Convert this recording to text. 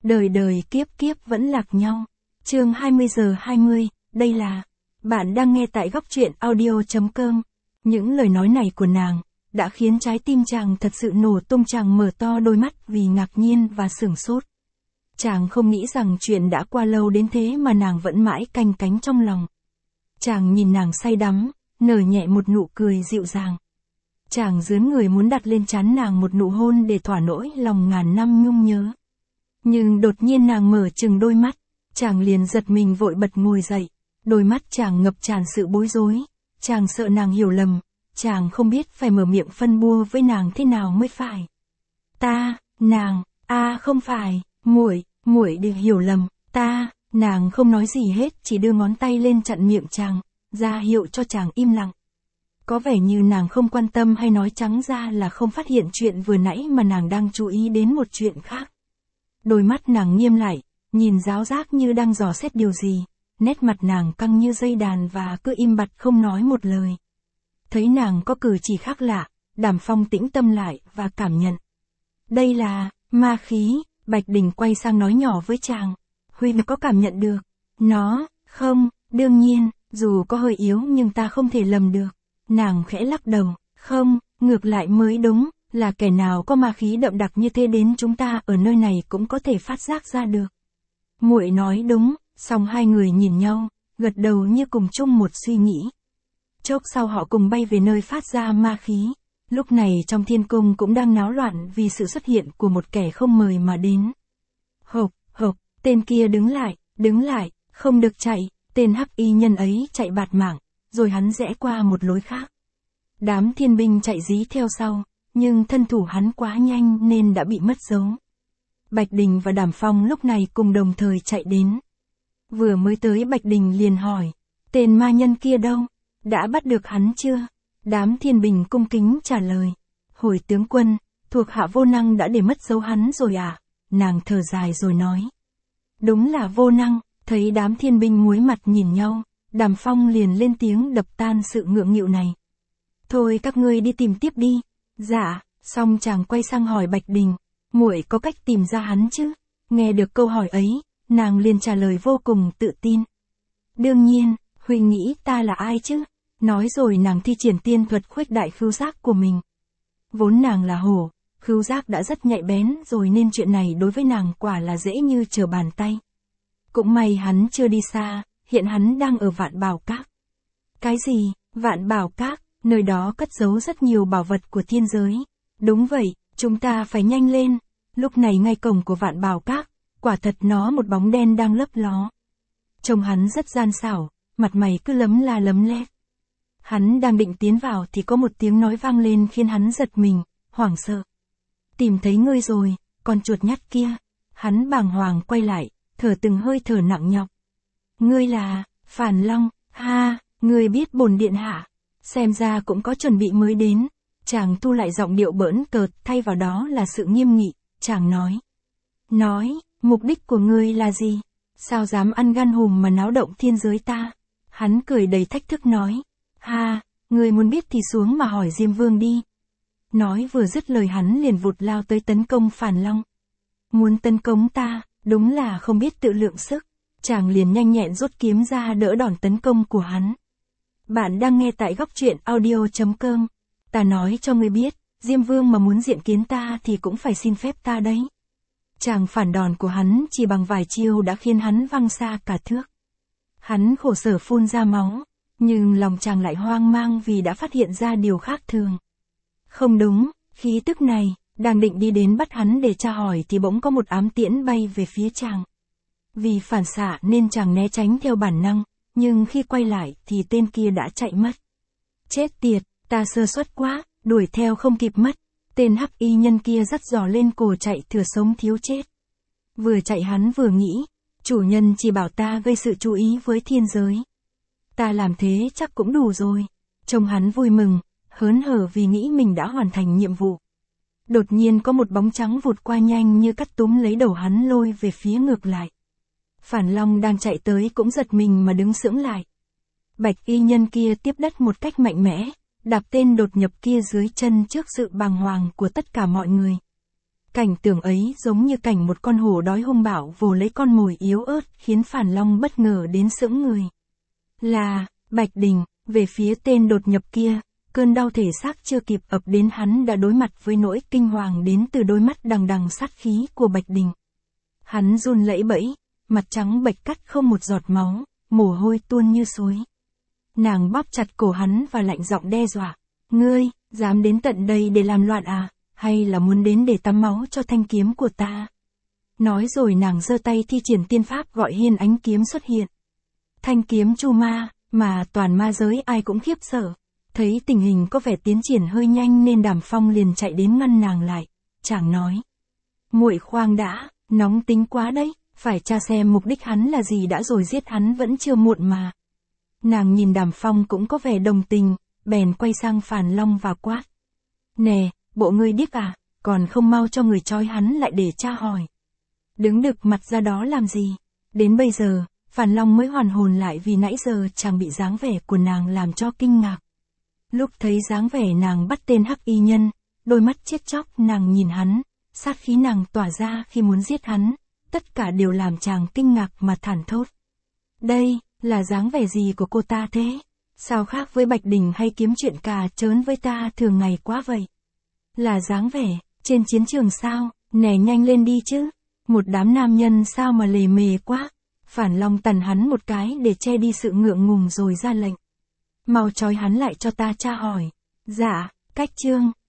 đời đời kiếp kiếp vẫn lạc nhau. Chương 20:20, đây là... Bạn đang nghe tại góc truyện audio.com. Những lời nói này của nàng đã khiến trái tim chàng thật sự nổ tung, chàng mở to đôi mắt vì ngạc nhiên và sửng sốt. Chàng không nghĩ rằng chuyện đã qua lâu đến thế mà nàng vẫn mãi canh cánh trong lòng. Chàng nhìn nàng say đắm, nở nhẹ một nụ cười dịu dàng. Chàng dướn người muốn đặt lên trán nàng một nụ hôn để thỏa nỗi lòng ngàn năm nhung nhớ. Nhưng đột nhiên nàng mở trừng đôi mắt, chàng liền giật mình vội bật ngồi dậy. Đôi mắt chàng ngập tràn sự bối rối, chàng sợ nàng hiểu lầm, chàng không biết phải mở miệng phân bua với nàng thế nào mới phải. Nàng, không phải, muội được hiểu lầm, nàng không nói gì hết, chỉ đưa ngón tay lên chặn miệng chàng, ra hiệu cho chàng im lặng. Có vẻ như nàng không quan tâm, hay nói trắng ra là không phát hiện chuyện vừa nãy mà nàng đang chú ý đến một chuyện khác. Đôi mắt nàng nghiêm lại, nhìn giáo giác như đang dò xét điều gì, nét mặt nàng căng như dây đàn và cứ im bặt không nói một lời. Thấy nàng có cử chỉ khác lạ, Đàm Phong tĩnh tâm lại và cảm nhận. Đây là ma khí. Bạch Đình quay sang nói nhỏ với chàng. Huy có cảm nhận được nó không? Đương nhiên, dù có hơi yếu nhưng ta không thể lầm được. Nàng khẽ lắc đầu. Không, ngược lại mới đúng, là kẻ nào có ma khí đậm đặc như thế đến chúng ta ở nơi này cũng có thể phát giác ra được. Muội nói đúng. Xong hai người nhìn nhau, gật đầu như cùng chung một suy nghĩ. Chốc sau họ cùng bay về nơi phát ra ma khí. Lúc này trong thiên cung cũng đang náo loạn vì sự xuất hiện của một kẻ không mời mà đến. Hộc, tên kia đứng lại, không được chạy, tên hắc y nhân ấy chạy bạt mạng, rồi hắn rẽ qua một lối khác. Đám thiên binh chạy dí theo sau, nhưng thân thủ hắn quá nhanh nên đã bị mất dấu. Bạch Đình và Đàm Phong lúc này cùng đồng thời chạy đến. Vừa mới tới Bạch Đình liền hỏi, tên ma nhân kia đâu? Đã bắt được hắn chưa? Đám thiên binh cung kính trả lời, hồi tướng quân, thuộc hạ vô năng đã để mất dấu hắn rồi à? Nàng thở dài rồi nói, đúng là vô năng. Thấy đám thiên binh muối mặt nhìn nhau, Đàm Phong liền lên tiếng đập tan sự ngượng nghịu này. Thôi các ngươi đi tìm tiếp đi. Dạ. Xong chàng quay sang hỏi Bạch Đình, muội có cách tìm ra hắn chứ? Nghe được câu hỏi ấy, nàng liền trả lời vô cùng tự tin. Đương nhiên, Huy nghĩ ta là ai chứ? Nói rồi nàng thi triển tiên thuật khuếch đại khứu giác của mình. Vốn nàng là hổ, khứu giác đã rất nhạy bén rồi nên chuyện này đối với nàng quả là dễ như trở bàn tay. Cũng may hắn chưa đi xa, hiện hắn đang ở Vạn Bảo Các. Cái gì? Vạn Bảo Các? Nơi đó cất giấu rất nhiều bảo vật của thiên giới. Đúng vậy, chúng ta phải nhanh lên. Lúc này ngay cổng của Vạn Bảo Các, quả thật nó một bóng đen đang lấp ló. Trông hắn rất gian xảo, mặt mày cứ lấm la lấm lét. Hắn đang định tiến vào thì có một tiếng nói vang lên khiến hắn giật mình, hoảng sợ. Tìm thấy ngươi rồi, con chuột nhắt kia. Hắn bàng hoàng quay lại, thở từng hơi thở nặng nhọc. Ngươi là Phản Long? Ha, ngươi biết bổn điện hạ. Xem ra cũng có chuẩn bị mới đến. Chàng thu lại giọng điệu bỡn cợt, thay vào đó là sự nghiêm nghị. Chàng nói, mục đích của ngươi là gì? Sao dám ăn gan hùm mà náo động thiên giới ta? Hắn cười đầy thách thức nói. Ha, ngươi muốn biết thì xuống mà hỏi Diêm Vương đi. Nói vừa dứt lời hắn liền vụt lao tới tấn công Phản Long. Muốn tấn công ta, đúng là không biết tự lượng sức. Chàng liền nhanh nhẹn rút kiếm ra đỡ đòn tấn công của hắn. Bạn đang nghe tại góc truyện audio.com. Ta nói cho ngươi biết, Diêm Vương mà muốn diện kiến ta thì cũng phải xin phép ta đấy. Chàng phản đòn của hắn chỉ bằng vài chiêu đã khiến hắn văng xa cả thước. Hắn khổ sở phun ra máu, nhưng lòng chàng lại hoang mang vì đã phát hiện ra điều khác thường. Không đúng, khí tức này, đang định đi đến bắt hắn để tra hỏi thì bỗng có một ám tiễn bay về phía chàng. Vì phản xạ nên chàng né tránh theo bản năng, nhưng khi quay lại thì tên kia đã chạy mất. Chết tiệt, ta sơ suất quá, đuổi theo không kịp mất. Tên hắc y nhân kia dắt giò lên cổ chạy thừa sống thiếu chết. Vừa chạy hắn vừa nghĩ, chủ nhân chỉ bảo ta gây sự chú ý với thiên giới. Ta làm thế chắc cũng đủ rồi. Trông hắn vui mừng, hớn hở vì nghĩ mình đã hoàn thành nhiệm vụ. Đột nhiên có một bóng trắng vụt qua nhanh như cắt túm lấy đầu hắn lôi về phía ngược lại. Phản Long đang chạy tới cũng giật mình mà đứng sững lại. Bạch y nhân kia tiếp đất một cách mạnh mẽ, đạp tên đột nhập kia dưới chân trước sự bàng hoàng của tất cả mọi người. Cảnh tượng ấy giống như cảnh một con hổ đói hung bạo vồ lấy con mồi yếu ớt khiến Phản Long bất ngờ đến sững người. Là, Bạch Đình, về phía tên đột nhập kia, cơn đau thể xác chưa kịp ập đến hắn đã đối mặt với nỗi kinh hoàng đến từ đôi mắt đằng đằng sát khí của Bạch Đình. Hắn run lẩy bẩy, mặt trắng bệch cắt không một giọt máu, mồ hôi tuôn như suối. Nàng bóp chặt cổ hắn và lạnh giọng đe dọa. Ngươi, dám đến tận đây để làm loạn à, hay là muốn đến để tắm máu cho thanh kiếm của ta? Nói rồi nàng giơ tay thi triển tiên pháp gọi hiên ánh kiếm xuất hiện. Thanh kiếm chu ma, mà toàn ma giới ai cũng khiếp sợ. Thấy tình hình có vẻ tiến triển hơi nhanh nên Đàm Phong liền chạy đến ngăn nàng lại. Chàng nói. Muội khoan đã, nóng tính quá đấy, phải tra xem mục đích hắn là gì đã rồi giết hắn vẫn chưa muộn mà. Nàng nhìn Đàm Phong cũng có vẻ đồng tình, bèn quay sang Phàn Long và quát. Nè, bộ ngươi điếc à, còn không mau cho người trói hắn lại để tra hỏi. Đứng đực mặt ra đó làm gì? Đến bây giờ, Phàn Long mới hoàn hồn lại vì nãy giờ chàng bị dáng vẻ của nàng làm cho kinh ngạc. Lúc thấy dáng vẻ nàng bắt tên hắc y nhân, đôi mắt chết chóc nàng nhìn hắn, sát khí nàng tỏa ra khi muốn giết hắn, tất cả đều làm chàng kinh ngạc mà thản thốt. Đây, là dáng vẻ gì của cô ta thế? Sao khác với Bạch Đình hay kiếm chuyện cà trớn với ta thường ngày quá vậy? Là dáng vẻ, trên chiến trường sao, nè nhanh lên đi chứ. Một đám nam nhân sao mà lề mề quá. Phản Long tần hắn một cái để che đi sự ngượng ngùng rồi ra lệnh. Mau trói hắn lại cho ta tra hỏi. Dạ, cách chương.